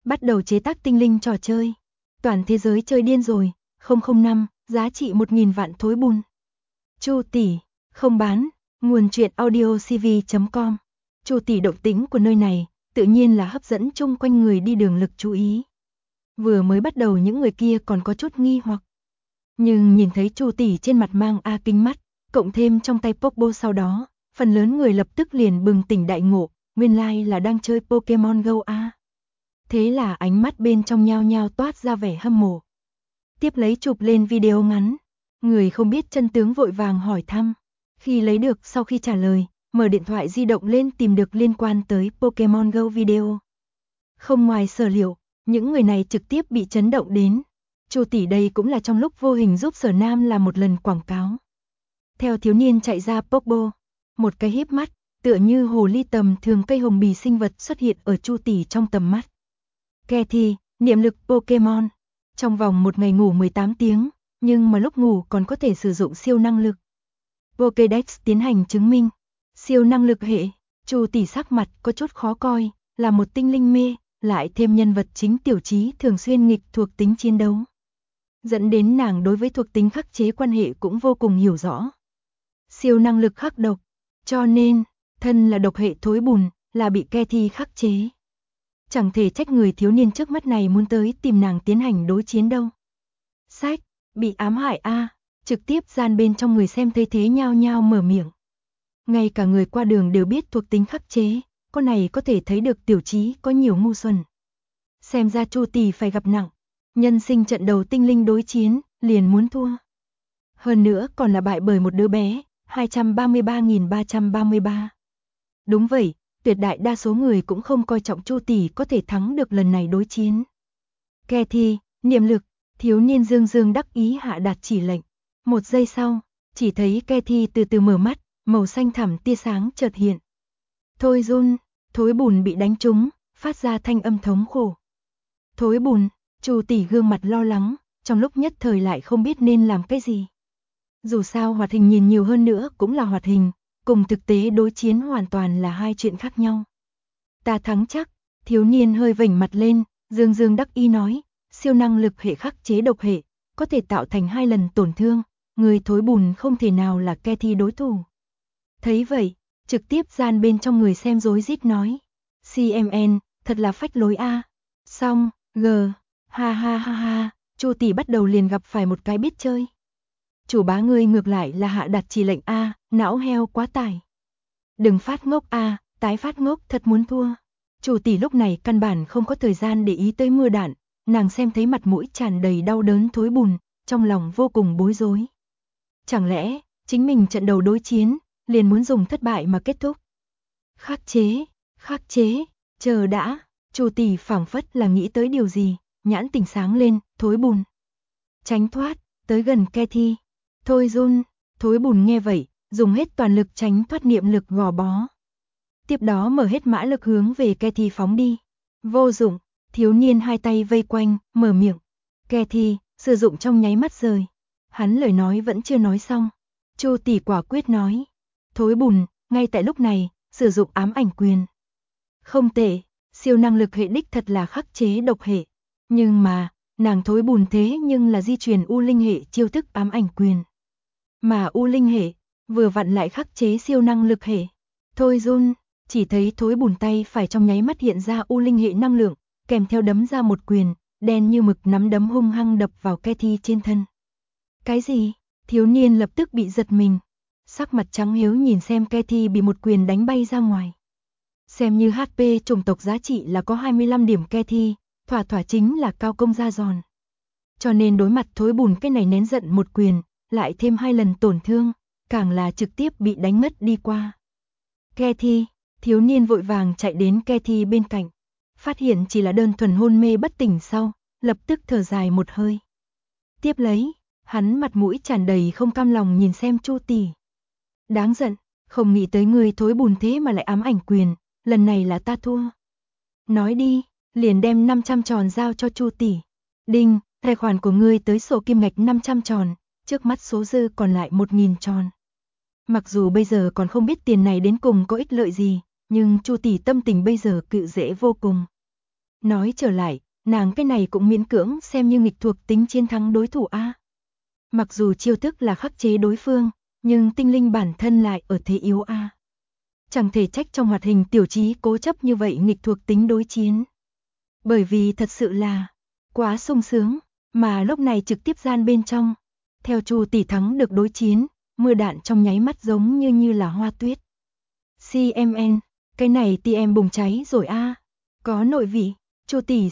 Bắt đầu chế tác tinh linh trò chơi. Toàn thế giới chơi điên rồi. 005, giá trị 1.000 vạn thối bùn. Chu tỷ, không bán. Nguồn truyện audio cv.com. Chu tỷ động tĩnh của nơi này, tự nhiên là hấp dẫn chung quanh người đi đường lực chú ý. Vừa mới bắt đầu những người kia còn có chút nghi hoặc. Nhưng nhìn thấy Chu tỷ trên mặt mang kính mắt, cộng thêm trong tay Popo sau đó, phần lớn người lập tức liền bừng tỉnh đại ngộ, nguyên lai là đang chơi Pokemon Go a. Thế là ánh mắt bên trong nhao nhao toát ra vẻ hâm mộ. Tiếp lấy chụp lên video ngắn, người không biết chân tướng vội vàng hỏi thăm. Khi lấy được sau khi trả lời, mở điện thoại di động lên tìm được liên quan tới Pokemon Go video. Không ngoài sở liệu, những người này trực tiếp bị chấn động đến. Chu tỷ đây cũng là trong lúc vô hình giúp Sở Nam làm một lần quảng cáo. Theo thiếu niên chạy ra Popo, một cái híp mắt, tựa như hồ ly tầm thường cây hồng bì sinh vật xuất hiện ở Chu tỷ trong tầm mắt. Cathy, niệm lực Pokemon. Trong vòng một ngày ngủ 18 tiếng, nhưng mà lúc ngủ còn có thể sử dụng siêu năng lực. Pokédex tiến hành chứng minh. Siêu năng lực hệ, Chu tỷ sắc mặt có chút khó coi, là một tinh linh mê, lại thêm nhân vật chính Tiểu Trí thường xuyên nghịch thuộc tính chiến đấu. Dẫn đến nàng đối với thuộc tính khắc chế quan hệ cũng vô cùng hiểu rõ. Siêu năng lực khắc độc, cho nên, thân là độc hệ thối bùn, là bị Cathy khắc chế. Chẳng thể trách người thiếu niên trước mắt này muốn tới tìm nàng tiến hành đối chiến đâu. Sách, bị ám hại a, trực tiếp gian bên trong người xem thấy thế nhao nhao mở miệng. Ngay cả người qua đường đều biết thuộc tính khắc chế, con này có thể thấy được Tiểu Trí có nhiều ngu xuẩn. Xem ra Chu tỷ phải gặp nặng, nhân sinh trận đầu tinh linh đối chiến, liền muốn thua. Hơn nữa còn là bại bởi một đứa bé, 233.333. Đúng vậy, tuyệt đại đa số người cũng không coi trọng Chu tỷ có thể thắng được lần này đối chiến. Cathy, niệm lực, thiếu niên dương dương đắc ý hạ đạt chỉ lệnh. Một giây sau, chỉ thấy Cathy từ từ mở mắt, màu xanh thẳm tia sáng chợt hiện. Thôi run, thối bùn bị đánh trúng, phát ra thanh âm thống khổ. Thối bùn, Chu tỷ gương mặt lo lắng, trong lúc nhất thời lại không biết nên làm cái gì. Dù sao hoạt hình nhìn nhiều hơn nữa cũng là hoạt hình, cùng thực tế đối chiến hoàn toàn là hai chuyện khác nhau. Ta thắng chắc, thiếu niên hơi vểnh mặt lên, dương dương đắc ý nói, siêu năng lực hệ khắc chế độc hệ, có thể tạo thành 2 lần tổn thương, người thối bùn không thể nào là Cathy đối thủ. Thấy vậy, trực tiếp gian bên trong người xem rối rít nói, CMN, thật là phách lối a. Xong, ha ha ha ha, Chu tỷ bắt đầu liền gặp phải một cái biết chơi. Chủ bá ngươi ngược lại là hạ đặt chỉ lệnh a, não heo quá tải. Đừng phát ngốc a, tái phát ngốc thật muốn thua. Chu tỷ lúc này căn bản không có thời gian để ý tới mưa đạn, nàng xem thấy mặt mũi tràn đầy đau đớn thối bùn, trong lòng vô cùng bối rối. Chẳng lẽ, chính mình trận đầu đối chiến, liền muốn dùng thất bại mà kết thúc. Khắc chế, chờ đã, Chu tỷ phảng phất là nghĩ tới điều gì, nhãn tỉnh sáng lên, thối bùn. Tránh thoát, tới gần Cathy. Thôi run, thối bùn nghe vậy, dùng hết toàn lực tránh thoát niệm lực gò bó. Tiếp đó mở hết mã lực hướng về Cathy phóng đi. Vô dụng, thiếu niên hai tay vây quanh, mở miệng. Cathy, sử dụng trong nháy mắt rời. Hắn lời nói vẫn chưa nói xong. Chu tỷ quả quyết nói. Thối bùn, ngay tại lúc này, sử dụng ám ảnh quyền. Không tệ, siêu năng lực hệ đích thật là khắc chế độc hệ. Nhưng mà, nàng thối bùn thế nhưng là di truyền U Linh hệ chiêu thức ám ảnh quyền. Mà U Linh hệ, vừa vặn lại khắc chế siêu năng lực hệ. Thôi run, chỉ thấy thối bùn tay phải trong nháy mắt hiện ra U Linh hệ năng lượng, kèm theo đấm ra một quyền, đen như mực nắm đấm hung hăng đập vào Cathy trên thân. Cái gì? Thiếu niên lập tức bị giật mình. Sắc mặt trắng hiếu nhìn xem Cathy bị một quyền đánh bay ra ngoài. Xem như HP chủng tộc giá trị là có 25 điểm Cathy, thỏa chính là cao công ra giòn. Cho nên đối mặt thối bùn cái này nén giận một quyền, lại thêm 2 lần tổn thương, càng là trực tiếp bị đánh ngất đi qua. Cathy, thiếu niên vội vàng chạy đến Cathy bên cạnh, phát hiện chỉ là đơn thuần hôn mê bất tỉnh sau, lập tức thở dài một hơi. Tiếp lấy, hắn mặt mũi tràn đầy không cam lòng nhìn xem Chu tỷ. Đáng giận, không nghĩ tới người thối bùn thế mà lại ám ảnh quyền, lần này là ta thua. Nói đi, liền đem 500 tròn giao cho Chu tỷ. Đinh, tài khoản của ngươi tới sổ kim ngạch 500 tròn, trước mắt số dư còn lại 1.000 tròn. Mặc dù bây giờ còn không biết tiền này đến cùng có ích lợi gì, nhưng Chu tỷ tâm tình bây giờ cự dễ vô cùng. Nói trở lại, nàng cái này cũng miễn cưỡng xem như nghịch thuộc tính chiến thắng đối thủ a. Mặc dù chiêu thức là khắc chế đối phương, nhưng tinh linh bản thân lại ở thế yếu a. Chẳng thể trách trong hoạt hình tiểu trí cố chấp như vậy nghịch thuộc tính đối chiến. Bởi vì thật sự là quá sung sướng, mà lúc này trực tiếp gian bên trong, theo Chu tỷ thắng được đối chiến, mưa đạn trong nháy mắt giống như là hoa tuyết. CMN, cái này TM bùng cháy rồi a. Có nội vị, Chu tỷ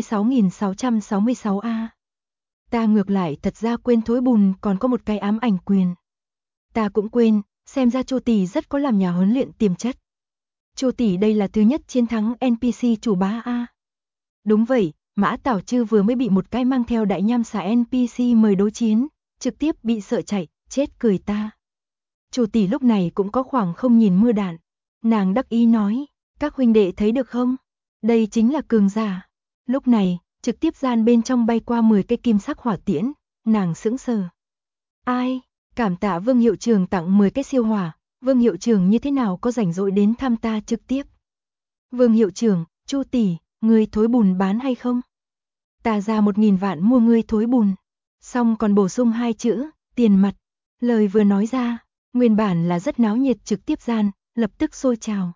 66.666 a. Ta ngược lại thật ra quên thối bùn còn có một cái ám ảnh quyền. Ta cũng quên, xem ra Chu tỷ rất có làm nhà huấn luyện tiềm chất. Chu tỷ đây là thứ nhất chiến thắng NPC chủ bá a. Đúng vậy, Mã Tảo Trư vừa mới bị một cái mang theo đại nham xà NPC mời đối chiến, trực tiếp bị sợ chạy, chết cười ta. Chu tỷ lúc này cũng có khoảng không nhìn mưa đạn, nàng đắc ý nói, các huynh đệ thấy được không? Đây chính là cường giả. Lúc này, trực tiếp gian bên trong bay qua 10 cái kim sắc hỏa tiễn, nàng sững sờ. Ai? Cảm tạ Vương hiệu trưởng tặng 10 cái siêu hỏa, Vương hiệu trưởng như thế nào có rảnh rỗi đến thăm ta trực tiếp? Vương hiệu trưởng, Chu tỷ, ngươi thối bùn bán hay không? Ta ra 1.000 vạn mua ngươi thối bùn. Xong còn bổ sung 2 chữ, tiền mặt. Lời vừa nói ra, nguyên bản là rất náo nhiệt trực tiếp gian, lập tức sôi trào.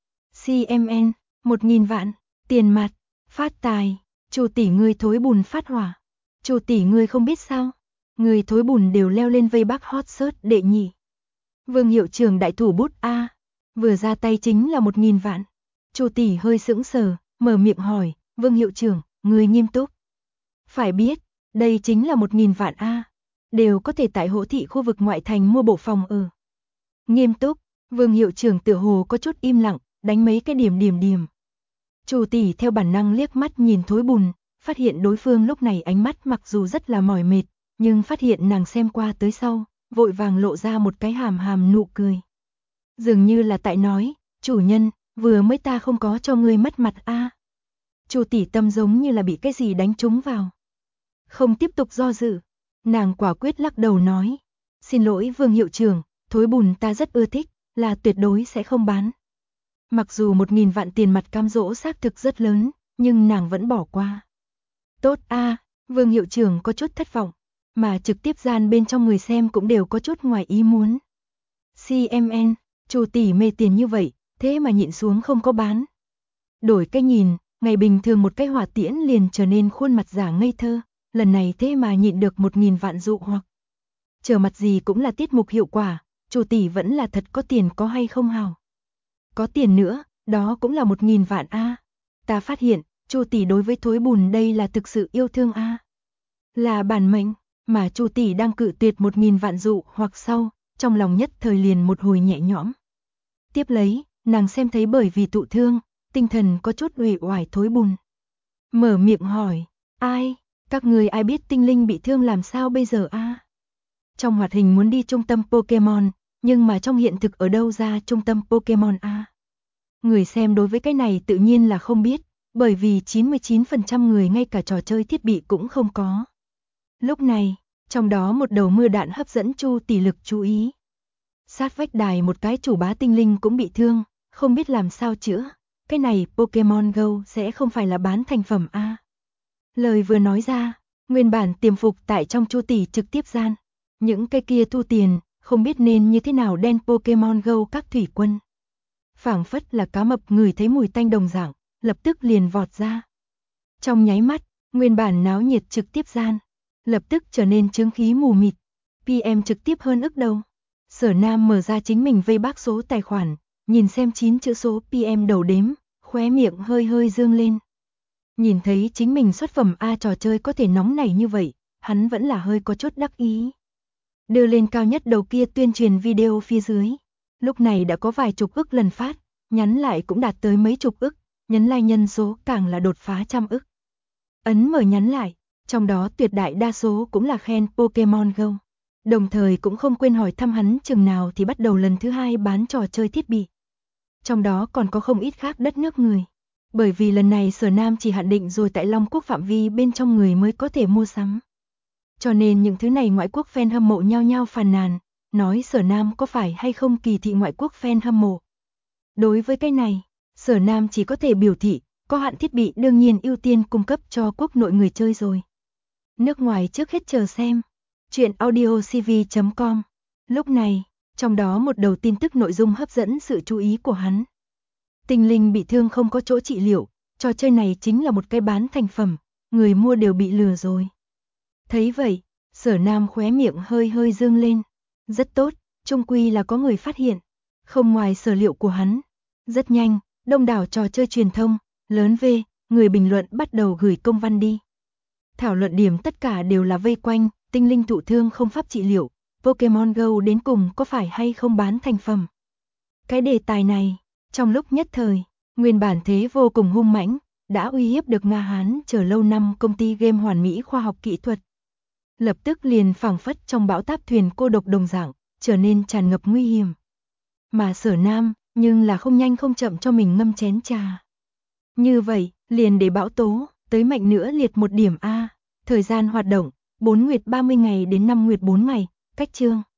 CMN, 1.000 vạn, tiền mặt, phát tài, Chu tỷ ngươi thối bùn phát hỏa. Chu tỷ ngươi không biết sao? Người thối bùn đều leo lên vây Bắc hot search đệ nhị. Vương hiệu trưởng đại thủ bút A, vừa ra tay chính là 1.000 vạn. Chu tỷ hơi sững sờ, mở miệng hỏi, Vương hiệu trưởng, người nghiêm túc. Phải biết, đây chính là 1.000 vạn A, đều có thể tại Hỗ Thị khu vực ngoại thành mua bộ phòng ở. Nghiêm túc, Vương hiệu trưởng tựa hồ có chút im lặng, đánh mấy cái điểm. Chu tỷ theo bản năng liếc mắt nhìn thối bùn, phát hiện đối phương lúc này ánh mắt mặc dù rất là mỏi mệt, nhưng phát hiện nàng xem qua tới sau, vội vàng lộ ra một cái hàm nụ cười. Dường như là tại nói, chủ nhân, vừa mới ta không có cho ngươi mất mặt a. Chu tỷ tâm giống như là bị cái gì đánh trúng vào. Không tiếp tục do dự, nàng quả quyết lắc đầu nói, xin lỗi Vương hiệu trưởng, thối bùn ta rất ưa thích, là tuyệt đối sẽ không bán. Mặc dù 1.000 vạn tiền mặt cam dỗ xác thực rất lớn, nhưng nàng vẫn bỏ qua. Tốt a, Vương hiệu trưởng có chút thất vọng, mà trực tiếp gian bên trong người xem cũng đều có chút ngoài ý muốn. CMN, Chu tỷ mê tiền như vậy, thế mà nhịn xuống không có bán. Đổi cái nhìn, ngày bình thường một cái hỏa tiễn liền trở nên khuôn mặt giả ngây thơ, lần này thế mà nhịn được 1.000 vạn dụ hoặc. Trở mặt gì cũng là tiết mục hiệu quả, Chu tỷ vẫn là thật có tiền có hay không hào. Có tiền nữa, đó cũng là 1.000 vạn a. Ta phát hiện, Chu tỷ đối với thối bùn đây là thực sự yêu thương a. Là bản mệnh, mà Chu tỷ đang cự tuyệt 1.000 vạn dụ hoặc sau, trong lòng nhất thời liền một hồi nhẹ nhõm. Tiếp lấy, nàng xem thấy bởi vì tụ thương, tinh thần có chút uể oải thối bùn. Mở miệng hỏi, ai, các người ai biết tinh linh bị thương làm sao bây giờ a? Trong hoạt hình muốn đi trung tâm Pokemon, nhưng mà trong hiện thực ở đâu ra trung tâm Pokemon a? Người xem đối với cái này tự nhiên là không biết, bởi vì 99% người ngay cả trò chơi thiết bị cũng không có. Lúc này, trong đó một đầu mưa đạn hấp dẫn Chu tỷ lực chú ý. Sát vách đài một cái chủ bá tinh linh cũng bị thương, không biết làm sao chữa. Cái này Pokemon Go sẽ không phải là bán thành phẩm a. Lời vừa nói ra, nguyên bản tiềm phục tại trong Chu tỷ trực tiếp gian. Những cái kia thu tiền, không biết nên như thế nào đen Pokemon Go các thủy quân. Phảng phất là cá mập ngửi thấy mùi tanh đồng dạng, lập tức liền vọt ra. Trong nháy mắt, nguyên bản náo nhiệt trực tiếp gian, lập tức trở nên chướng khí mù mịt. PM trực tiếp hơn ức đầu. Sở Nam mở ra chính mình vây bác số tài khoản, nhìn xem 9 chữ số PM đầu đếm, khóe miệng hơi dương lên. Nhìn thấy chính mình xuất phẩm A trò chơi có thể nóng nảy như vậy, hắn vẫn là hơi có chút đắc ý. Đưa lên cao nhất đầu kia tuyên truyền video phía dưới. Lúc này đã có vài chục ức lần phát, nhắn lại cũng đạt tới mấy chục ức, nhấn like nhân số càng là đột phá trăm ức. Ấn mở nhắn lại, trong đó tuyệt đại đa số cũng là khen Pokemon Go. Đồng thời cũng không quên hỏi thăm hắn chừng nào thì bắt đầu lần thứ 2 bán trò chơi thiết bị. Trong đó còn có không ít khác đất nước người. Bởi vì lần này Sở Nam chỉ hạn định rồi tại Long Quốc phạm vi bên trong người mới có thể mua sắm. Cho nên những thứ này ngoại quốc fan hâm mộ nhau phàn nàn, nói Sở Nam có phải hay không kỳ thị ngoại quốc fan hâm mộ. Đối với cái này, Sở Nam chỉ có thể biểu thị, Có hạn thiết bị đương nhiên ưu tiên cung cấp cho quốc nội người chơi rồi. Nước ngoài trước hết chờ xem. Chuyện audiocv.com. Lúc này, trong đó một đầu tin tức nội dung hấp dẫn sự chú ý của hắn. Tinh linh bị thương không có chỗ trị liệu, trò chơi này chính là một cái bán thành phẩm, người mua đều bị lừa rồi. Thấy vậy, Sở Nam khóe miệng hơi hơi dương lên. Rất tốt, chung quy là có người phát hiện. Không ngoài sở liệu của hắn. Rất nhanh, đông đảo trò chơi truyền thông, lớn V, người bình luận bắt đầu gửi công văn đi. Thảo luận điểm tất cả đều là vây quanh, tinh linh thụ thương không pháp trị liệu, Pokemon Go đến cùng có phải hay không bán thành phẩm. Cái đề tài này, trong lúc nhất thời, nguyên bản thế vô cùng hung mãnh, đã uy hiếp được Nga Hán chờ lâu năm công ty game hoàn mỹ khoa học kỹ thuật. Lập tức liền phảng phất trong bão táp thuyền cô độc đồng dạng, trở nên tràn ngập nguy hiểm. Mà Sở Nam, nhưng là không nhanh không chậm cho mình ngâm chén trà. Như vậy, liền để bão tố, tới mạnh nữa liệt một điểm A. Thời gian hoạt động, 4 nguyệt 30 ngày đến 5 nguyệt 4 ngày, cách chương.